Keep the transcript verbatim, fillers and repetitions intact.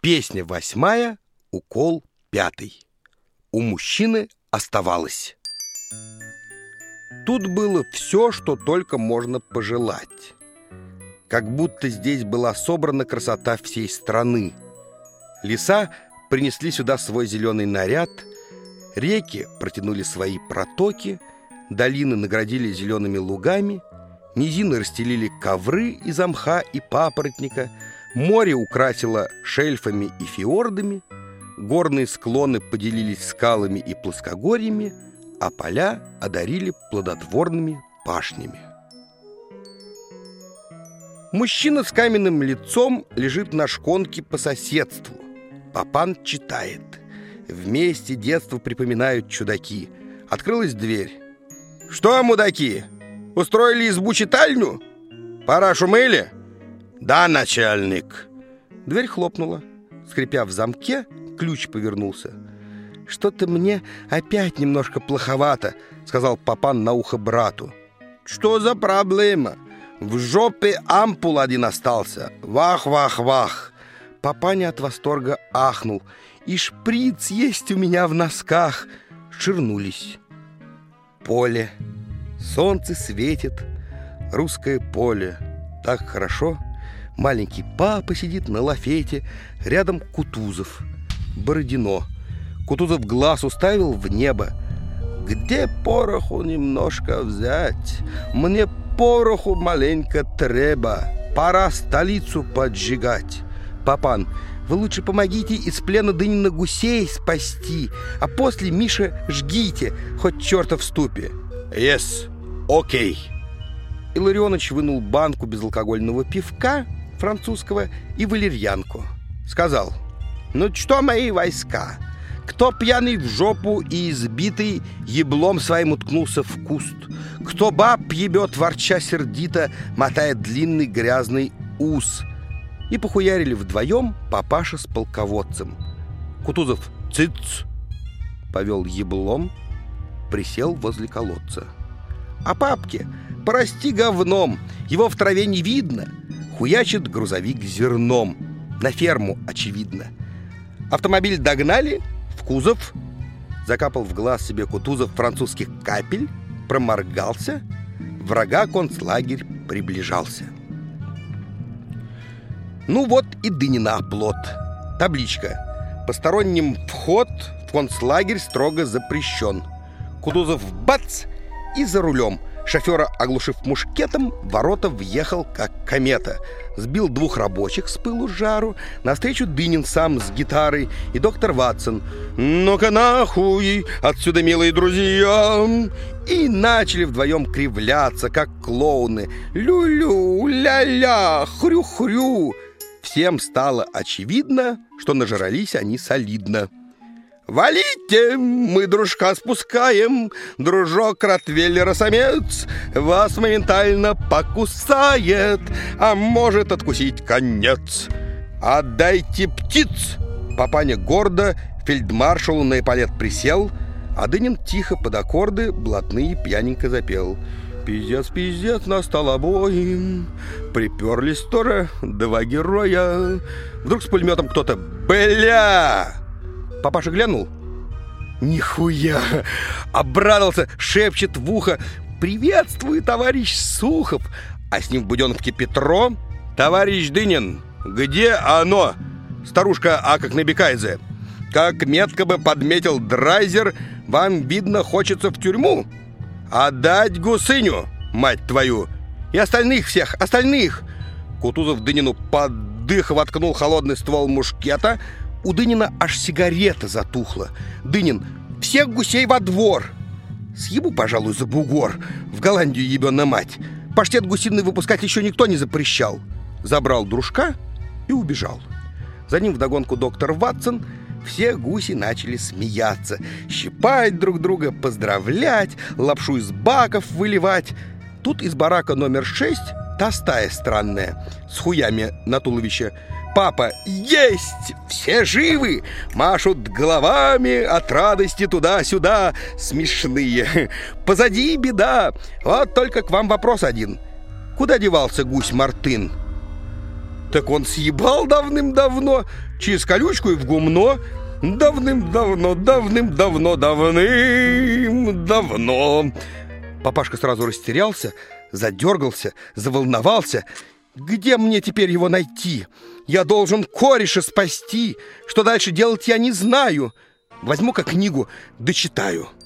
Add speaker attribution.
Speaker 1: Песня восьмая, укол пятый. У мужчины оставалось. Тут было все, что только можно пожелать. Как будто здесь была собрана красота всей страны. Леса принесли сюда свой зеленый наряд, реки протянули свои протоки, долины наградили зелеными лугами, низины расстелили ковры из мха и папоротника, море украсило шельфами и фиордами, горные склоны поделились скалами и плоскогорьями, а поля одарили плодотворными пашнями. Мужчина с каменным лицом лежит на шконке по соседству. Папан читает. Вместе детство припоминают чудаки. Открылась дверь. «Что, мудаки, устроили избу-читальню? Парашу мыли?» «Да, начальник». Дверь хлопнула. Скрипя в замке, ключ повернулся. «Что-то мне опять немножко плоховато», — сказал Папан на ухо брату. «Что за проблема? В жопе ампул один остался. Вах-вах-вах!» Папаня от восторга ахнул. «И шприц есть у меня в носках!» Ширнулись. Поле. Солнце светит. Русское поле. Так хорошо. Маленький папа сидит на лафете. Рядом Кутузов. Бородино. Кутузов глаз уставил в небо. «Где пороху немножко взять? Мне пороху маленько треба. Пора столицу поджигать». «Папан, вы лучше помогите из плена Дынина гусей спасти, а после, Миша, жгите, хоть черта в ступе». «Yes, окей». Okay. Илларионыч вынул банку безалкогольного пивка французского и валерьянку. Сказал: «Ну что, мои войска, кто пьяный в жопу и избитый еблом своим уткнулся в куст, кто баб ебет, ворча сердито, мотая длинный грязный ус». И похуярили вдвоем папаша с полководцем. Кутузов «Цыц!» повел еблом, присел возле колодца. «А папке, прости говном, его в траве не видно». Хуячит грузовик зерном. На ферму, очевидно. Автомобиль догнали, в кузов. Закапал в глаз себе Кутузов французских капель, проморгался. Врага концлагерь приближался. Ну вот и Дынина оплот. Табличка: посторонним вход в концлагерь строго запрещен. Кутузов бац и за рулем. Шофера, оглушив мушкетом, в ворота въехал, как комета. Сбил двух рабочих с пылу с жару. Навстречу Дынин сам с гитарой и доктор Ватсон. «Ну-ка нахуй отсюда, милые друзья!» И начали вдвоем кривляться, как клоуны. Лю-лю, ля-ля, хрю-хрю. Всем стало очевидно, что нажрались они солидно. «Валите, мы дружка спускаем, дружок ротвейлера-самец вас моментально покусает, а может откусить конец. Отдайте птиц!» Папаня гордо фельдмаршалу на эполет присел, а Дынин тихо под аккорды блатные пьяненько запел. «Пиздец, пиздец, настал обоим, приперлись тоже два героя». Вдруг с пулеметом кто-то «Бля!» Папаша глянул. Нихуя! Обрадовался, шепчет в ухо: «Приветствую, товарищ Сухов!» А с ним в буденовке Петро: «Товарищ Дынин, где оно?» Старушка а как набекайзе: «Как метко бы подметил Драйзер, вам, видно, хочется в тюрьму. Отдать гусыню, мать твою! И остальных всех, остальных!» Кутузов Дынину под дых воткнул холодный ствол мушкета. У Дынина аж сигарета затухла. Дынин: «Всех гусей во двор!» Съебу, пожалуй, за бугор. В Голландию ебёна мать. Паштет гусиный выпускать еще никто не запрещал. Забрал дружка и убежал. За ним вдогонку доктор Ватсон. Все гуси начали смеяться, щипать друг друга, поздравлять, лапшу из баков выливать. Тут из барака номер шесть та стая странная, с хуями на туловище. «Папа, есть! Все живы!» Машут головами от радости туда-сюда. Смешные. «Позади беда! Вот только к вам вопрос один. Куда девался гусь Мартын?» Так он съебал давным-давно, через колючку и в гумно. Давным-давно, давным-давно, давным-давно. Папашка сразу растерялся, задергался, заволновался. Где мне теперь его найти? Я должен кореша спасти. Что дальше делать, я не знаю. Возьму-ка книгу, дочитаю.